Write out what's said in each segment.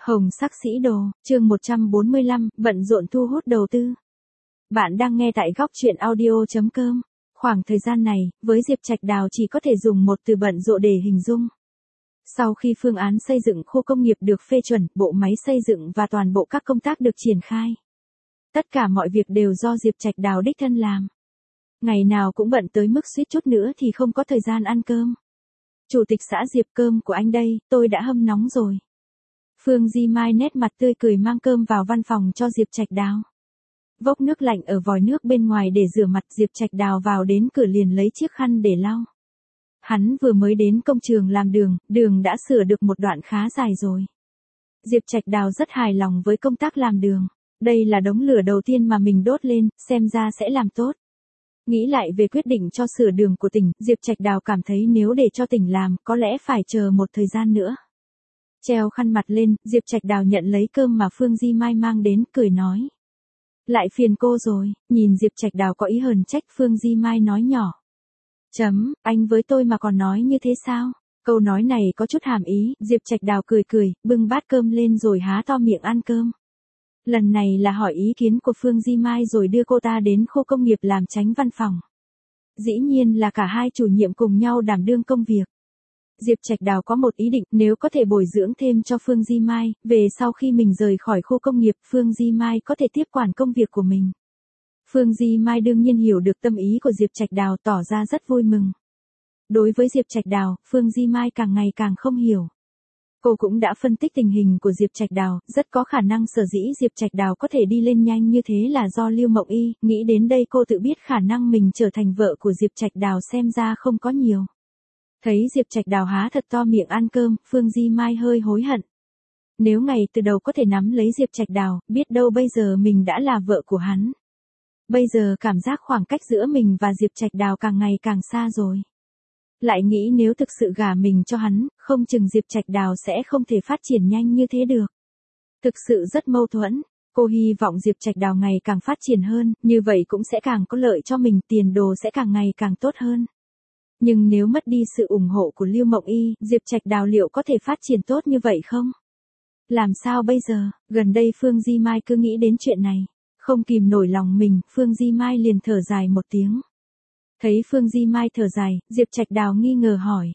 Hồng sắc sĩ đồ, chương 145, bận rộn thu hút đầu tư. Bạn đang nghe tại góc truyện audio.com. Khoảng thời gian này, với Diệp Trạch Đào chỉ có thể dùng một từ bận rộn để hình dung. Sau khi phương án xây dựng khu công nghiệp được phê chuẩn, bộ máy xây dựng và toàn bộ các công tác được triển khai. Tất cả mọi việc đều do Diệp Trạch Đào đích thân làm. Ngày nào cũng bận tới mức suýt chút nữa thì không có thời gian ăn cơm. Chủ tịch xã Diệp, cơm của anh đây, tôi đã hâm nóng rồi. Phương Di Mai nét mặt tươi cười mang cơm vào văn phòng cho Diệp Trạch Đào. Vốc nước lạnh ở vòi nước bên ngoài để rửa mặt, Diệp Trạch Đào vào đến cửa liền lấy chiếc khăn để lau. Hắn vừa mới đến công trường làm đường đã sửa được một đoạn khá dài rồi. Diệp Trạch Đào rất hài lòng với công tác làm đường. Đây là đống lửa đầu tiên mà mình đốt lên, xem ra sẽ làm tốt. Nghĩ lại về quyết định cho sửa đường của tỉnh, Diệp Trạch Đào cảm thấy nếu để cho tỉnh làm, có lẽ phải chờ một thời gian nữa. Treo khăn mặt lên, Diệp Trạch Đào nhận lấy cơm mà Phương Di Mai mang đến, cười nói. Lại phiền cô rồi, nhìn Diệp Trạch Đào có ý hờn trách, Phương Di Mai nói nhỏ. Anh với tôi mà còn nói như thế sao? Câu nói này có chút hàm ý, Diệp Trạch Đào cười, bưng bát cơm lên rồi há to miệng ăn cơm. Lần này là hỏi ý kiến của Phương Di Mai rồi đưa cô ta đến khu công nghiệp làm chánh văn phòng. Dĩ nhiên là cả hai chủ nhiệm cùng nhau đảm đương công việc. Diệp Trạch Đào có một ý định, nếu có thể bồi dưỡng thêm cho Phương Di Mai, về sau khi mình rời khỏi khu công nghiệp, Phương Di Mai có thể tiếp quản công việc của mình. Phương Di Mai đương nhiên hiểu được tâm ý của Diệp Trạch Đào, tỏ ra rất vui mừng. Đối với Diệp Trạch Đào, Phương Di Mai càng ngày càng không hiểu. Cô cũng đã phân tích tình hình của Diệp Trạch Đào, rất có khả năng sở dĩ Diệp Trạch Đào có thể đi lên nhanh như thế là do Lưu Mộng Y, nghĩ đến đây cô tự biết khả năng mình trở thành vợ của Diệp Trạch Đào xem ra không có nhiều. Thấy Diệp Trạch Đào há thật to miệng ăn cơm, Phương Di Mai hơi hối hận. Nếu ngày từ đầu có thể nắm lấy Diệp Trạch Đào, biết đâu bây giờ mình đã là vợ của hắn. Bây giờ cảm giác khoảng cách giữa mình và Diệp Trạch Đào càng ngày càng xa rồi. Lại nghĩ nếu thực sự gả mình cho hắn, không chừng Diệp Trạch Đào sẽ không thể phát triển nhanh như thế được. Thực sự rất mâu thuẫn. Cô hy vọng Diệp Trạch Đào ngày càng phát triển hơn, như vậy cũng sẽ càng có lợi cho mình, tiền đồ sẽ càng ngày càng tốt hơn. Nhưng nếu mất đi sự ủng hộ của Lưu Mộng Y, Diệp Trạch Đào liệu có thể phát triển tốt như vậy không? Làm sao bây giờ? Gần đây Phương Di Mai cứ nghĩ đến chuyện này. Không kìm nổi lòng mình, Phương Di Mai liền thở dài một tiếng. Thấy Phương Di Mai thở dài, Diệp Trạch Đào nghi ngờ hỏi.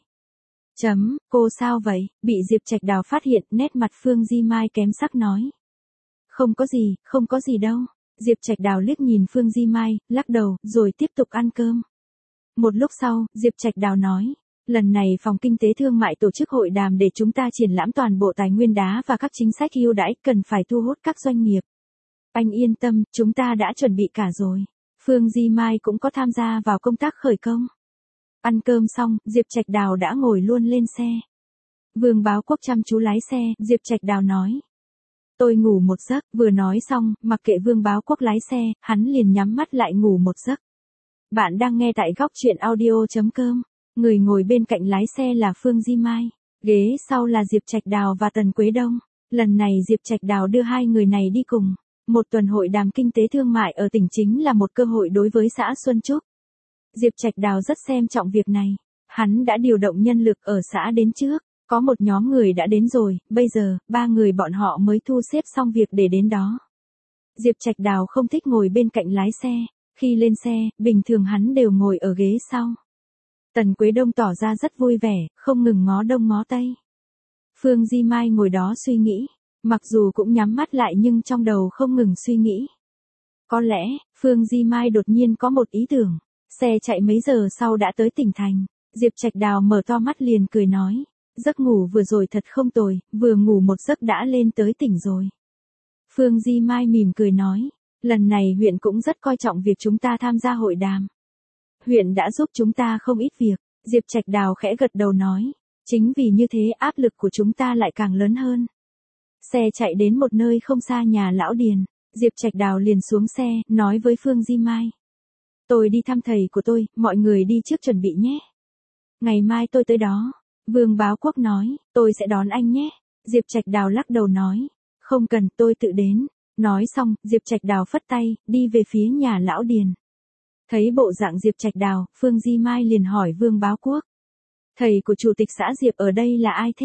Cô sao vậy? Bị Diệp Trạch Đào phát hiện, nét mặt Phương Di Mai kém sắc nói. Không có gì đâu. Diệp Trạch Đào liếc nhìn Phương Di Mai, lắc đầu, rồi tiếp tục ăn cơm. Một lúc sau, Diệp Trạch Đào nói. Lần này Phòng Kinh tế Thương mại tổ chức hội đàm để chúng ta triển lãm toàn bộ tài nguyên đá và các chính sách ưu đãi, cần phải thu hút các doanh nghiệp. Anh yên tâm, chúng ta đã chuẩn bị cả rồi. Phương Di Mai cũng có tham gia vào công tác khởi công. Ăn cơm xong, Diệp Trạch Đào đã ngồi luôn lên xe. Vương Báo Quốc chăm chú lái xe, Diệp Trạch Đào nói. Tôi ngủ một giấc, vừa nói xong, mặc kệ Vương Báo Quốc lái xe, hắn liền nhắm mắt lại ngủ một giấc. Bạn đang nghe tại góc truyện audio.com. Người ngồi bên cạnh lái xe là Phương Di Mai. Ghế sau là Diệp Trạch Đào và Tần Quế Đông. Lần này Diệp Trạch Đào đưa hai người này đi cùng. Một tuần hội đàm kinh tế thương mại ở tỉnh chính là một cơ hội đối với xã Xuân Trúc. Diệp Trạch Đào rất xem trọng việc này. Hắn đã điều động nhân lực ở xã đến trước. Có một nhóm người đã đến rồi, bây giờ, 3 người bọn họ mới thu xếp xong việc để đến đó. Diệp Trạch Đào không thích ngồi bên cạnh lái xe. Khi lên xe, bình thường hắn đều ngồi ở ghế sau. Tần Quế Đông tỏ ra rất vui vẻ, không ngừng ngó đông ngó tây. Phương Di Mai ngồi đó suy nghĩ. Mặc dù cũng nhắm mắt lại nhưng trong đầu không ngừng suy nghĩ. Có lẽ, Phương Di Mai đột nhiên có một ý tưởng. Xe chạy mấy giờ sau đã tới tỉnh thành. Diệp Trạch Đào mở to mắt liền cười nói. Giấc ngủ vừa rồi thật không tồi, vừa ngủ một giấc đã lên tới tỉnh rồi. Phương Di Mai mỉm cười nói. Lần này huyện cũng rất coi trọng việc chúng ta tham gia hội đàm. Huyện đã giúp chúng ta không ít việc. Diệp Trạch Đào khẽ gật đầu nói. Chính vì như thế áp lực của chúng ta lại càng lớn hơn. Xe chạy đến một nơi không xa nhà lão Điền. Diệp Trạch Đào liền xuống xe, nói với Phương Di Mai. Tôi đi thăm thầy của tôi, mọi người đi trước chuẩn bị nhé. Ngày mai tôi tới đó. Vương Báo Quốc nói, tôi sẽ đón anh nhé. Diệp Trạch Đào lắc đầu nói. Không cần, tôi tự đến. Nói xong, Diệp Trạch Đào phất tay, đi về phía nhà lão Điền. Thấy bộ dạng Diệp Trạch Đào, Phương Di Mai liền hỏi Vương Báo Quốc. Thầy của chủ tịch xã Diệp ở đây là ai thế?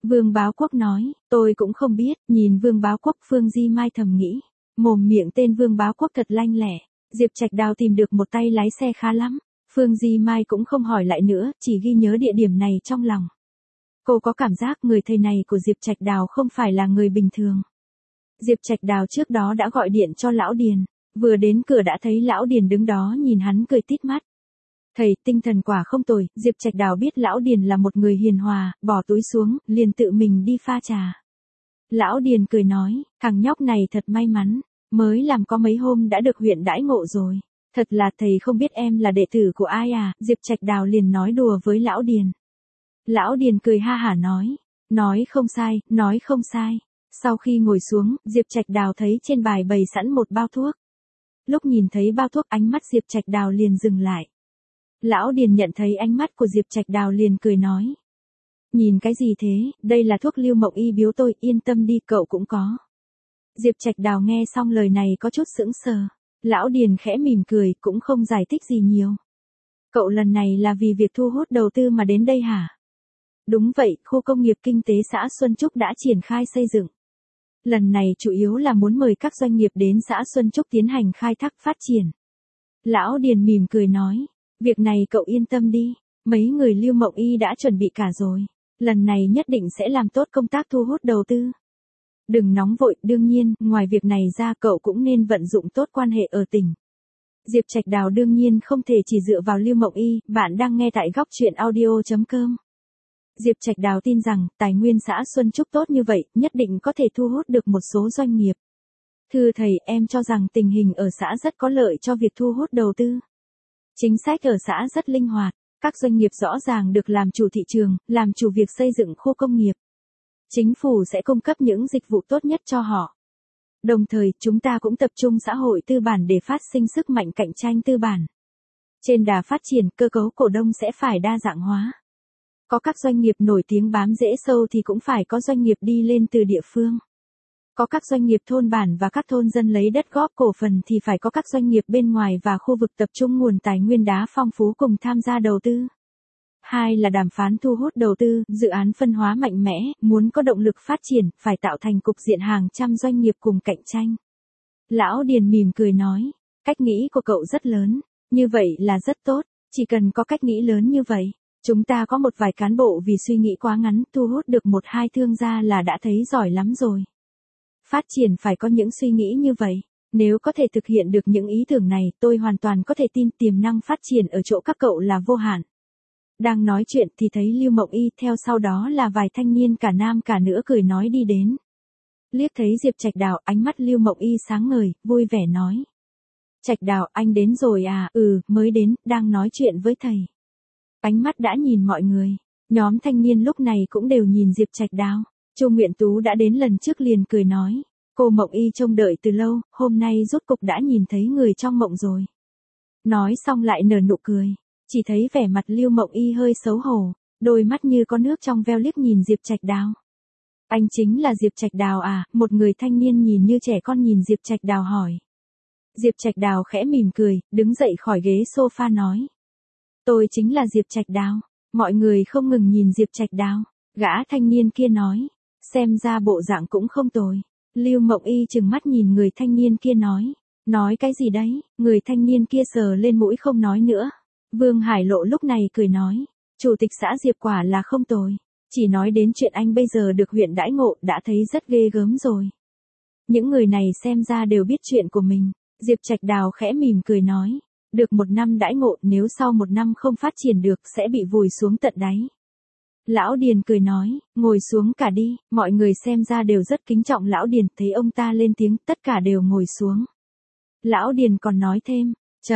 Vương Báo Quốc nói, tôi cũng không biết, nhìn Vương Báo Quốc Phương Di Mai thầm nghĩ. Mồm miệng tên Vương Báo Quốc thật lanh lẹ, Diệp Trạch Đào tìm được một tay lái xe khá lắm. Phương Di Mai cũng không hỏi lại nữa, chỉ ghi nhớ địa điểm này trong lòng. Cô có cảm giác người thầy này của Diệp Trạch Đào không phải là người bình thường. Diệp Trạch Đào trước đó đã gọi điện cho Lão Điền, vừa đến cửa đã thấy Lão Điền đứng đó nhìn hắn cười tít mắt. Thầy, tinh thần quả không tồi, Diệp Trạch Đào biết Lão Điền là một người hiền hòa, bỏ túi xuống, liền tự mình đi pha trà. Lão Điền cười nói, thằng nhóc này thật may mắn, mới làm có mấy hôm đã được huyện đãi ngộ rồi. Thật là thầy không biết em là đệ tử của ai à, Diệp Trạch Đào liền nói đùa với Lão Điền. Lão Điền cười ha hả nói không sai, nói không sai. Sau khi ngồi xuống, Diệp Trạch Đào thấy trên bài bày sẵn một bao thuốc. Lúc nhìn thấy bao thuốc ánh mắt Diệp Trạch Đào liền dừng lại. Lão Điền nhận thấy ánh mắt của Diệp Trạch Đào liền cười nói. Nhìn cái gì thế, đây là thuốc Lưu Mộng Y biếu tôi, yên tâm đi cậu cũng có. Diệp Trạch Đào nghe xong lời này có chút sững sờ. Lão Điền khẽ mỉm cười, cũng không giải thích gì nhiều. Cậu lần này là vì việc thu hút đầu tư mà đến đây hả? Đúng vậy, khu công nghiệp kinh tế xã Xuân Trúc đã triển khai xây dựng. Lần này chủ yếu là muốn mời các doanh nghiệp đến xã Xuân Trúc tiến hành khai thác phát triển. Lão Điền mỉm cười nói, việc này cậu yên tâm đi, mấy người Lưu Mộng Y đã chuẩn bị cả rồi. Lần này nhất định sẽ làm tốt công tác thu hút đầu tư. Đừng nóng vội, đương nhiên, ngoài việc này ra cậu cũng nên vận dụng tốt quan hệ ở tỉnh. Diệp Trạch Đào đương nhiên không thể chỉ dựa vào Lưu Mộng Y, bạn đang nghe tại góc truyện audio.com. Diệp Trạch Đào tin rằng, tài nguyên xã Xuân Trúc tốt như vậy, nhất định có thể thu hút được một số doanh nghiệp. Thưa thầy, em cho rằng tình hình ở xã rất có lợi cho việc thu hút đầu tư. Chính sách ở xã rất linh hoạt, các doanh nghiệp rõ ràng được làm chủ thị trường, làm chủ việc xây dựng khu công nghiệp. Chính phủ sẽ cung cấp những dịch vụ tốt nhất cho họ. Đồng thời, chúng ta cũng tập trung xã hội tư bản để phát sinh sức mạnh cạnh tranh tư bản. Trên đà phát triển, cơ cấu cổ đông sẽ phải đa dạng hóa. Có các doanh nghiệp nổi tiếng bám rễ sâu thì cũng phải có doanh nghiệp đi lên từ địa phương. Có các doanh nghiệp thôn bản và các thôn dân lấy đất góp cổ phần thì phải có các doanh nghiệp bên ngoài và khu vực tập trung nguồn tài nguyên đá phong phú cùng tham gia đầu tư. Hai là đàm phán thu hút đầu tư, dự án phân hóa mạnh mẽ, muốn có động lực phát triển, phải tạo thành cục diện hàng trăm doanh nghiệp cùng cạnh tranh. Lão Điền mỉm cười nói, cách nghĩ của cậu rất lớn, như vậy là rất tốt, chỉ cần có cách nghĩ lớn như vậy. Chúng ta có một vài cán bộ vì suy nghĩ quá ngắn, thu hút được một hai thương gia là đã thấy giỏi lắm rồi. Phát triển phải có những suy nghĩ như vậy. Nếu có thể thực hiện được những ý tưởng này, tôi hoàn toàn có thể tin tiềm năng phát triển ở chỗ các cậu là vô hạn. Đang nói chuyện thì thấy Lưu Mộng Y, theo sau đó là vài thanh niên cả nam cả nữ cười nói đi đến. Liếc thấy Diệp Trạch Đào, ánh mắt Lưu Mộng Y sáng ngời, vui vẻ nói. Trạch Đào, anh đến rồi à? Mới đến, đang nói chuyện với thầy. Ánh mắt đã nhìn mọi người, nhóm thanh niên lúc này cũng đều nhìn Diệp Trạch Đào. Chu Nguyện Tú đã đến lần trước liền cười nói, cô Mộng Y trông đợi từ lâu, hôm nay rốt cục đã nhìn thấy người trong mộng rồi. Nói xong lại nở nụ cười, chỉ thấy vẻ mặt Lưu Mộng Y hơi xấu hổ, đôi mắt như có nước trong veo liếc nhìn Diệp Trạch Đào. Anh chính là Diệp Trạch Đào à? Một người thanh niên nhìn như trẻ con nhìn Diệp Trạch Đào hỏi. Diệp Trạch Đào khẽ mỉm cười, đứng dậy khỏi ghế sofa nói. Tôi chính là Diệp Trạch Đào. Mọi người không ngừng nhìn Diệp Trạch Đào. Gã thanh niên kia nói, xem ra bộ dạng cũng không tồi. Lưu Mộng Y trừng mắt nhìn người thanh niên kia nói cái gì đấy? Người thanh niên kia sờ lên mũi không nói nữa. Vương Hải Lộ lúc này cười nói, chủ tịch xã Diệp quả là không tồi. Chỉ nói đến chuyện anh bây giờ được huyện đãi ngộ đã thấy rất ghê gớm rồi. Những người này xem ra đều biết chuyện của mình. Diệp Trạch Đào khẽ mỉm cười nói, được một năm đãi ngộ, nếu sau một năm không phát triển được sẽ bị vùi xuống tận đáy. Lão Điền cười nói, ngồi xuống cả đi, mọi người xem ra đều rất kính trọng Lão Điền, thấy ông ta lên tiếng, tất cả đều ngồi xuống. Lão Điền còn nói thêm,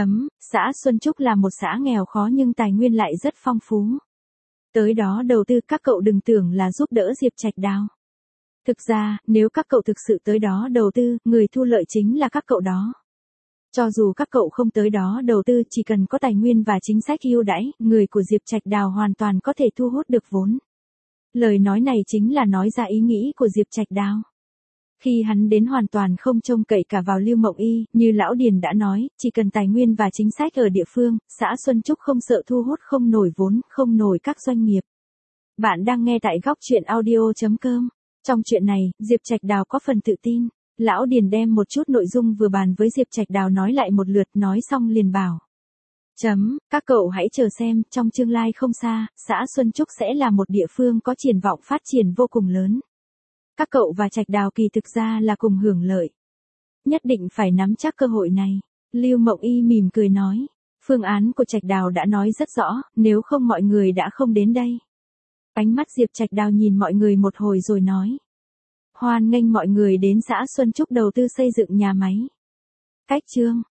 xã Xuân Trúc là một xã nghèo khó nhưng tài nguyên lại rất phong phú. Tới đó đầu tư, các cậu đừng tưởng là giúp đỡ Diệp Trạch Đào. Thực ra, nếu các cậu thực sự tới đó đầu tư, người thu lợi chính là các cậu đó. Cho dù các cậu không tới đó đầu tư, chỉ cần có tài nguyên và chính sách ưu đãi, người của Diệp Trạch Đào hoàn toàn có thể thu hút được vốn. Lời nói này chính là nói ra ý nghĩ của Diệp Trạch Đào. Khi hắn đến hoàn toàn không trông cậy cả vào Lưu Mộng Y, như Lão Điền đã nói, chỉ cần tài nguyên và chính sách ở địa phương, xã Xuân Trúc không sợ thu hút không nổi vốn, không nổi các doanh nghiệp. Bạn đang nghe tại góc chuyện audio.com. Trong chuyện này, Diệp Trạch Đào có phần tự tin. Lão Điền đem một chút nội dung vừa bàn với Diệp Trạch Đào nói lại một lượt, nói xong liền bảo. Các cậu hãy chờ xem, trong tương lai không xa, xã Xuân Trúc sẽ là một địa phương có triển vọng phát triển vô cùng lớn. Các cậu và Trạch Đào kỳ thực ra là cùng hưởng lợi. Nhất định phải nắm chắc cơ hội này. Lưu Mộng Y mỉm cười nói. Phương án của Trạch Đào đã nói rất rõ, nếu không mọi người đã không đến đây. Ánh mắt Diệp Trạch Đào nhìn mọi người một hồi rồi nói. Hoan nghênh mọi người đến xã Xuân Trúc đầu tư xây dựng nhà máy. Cách chương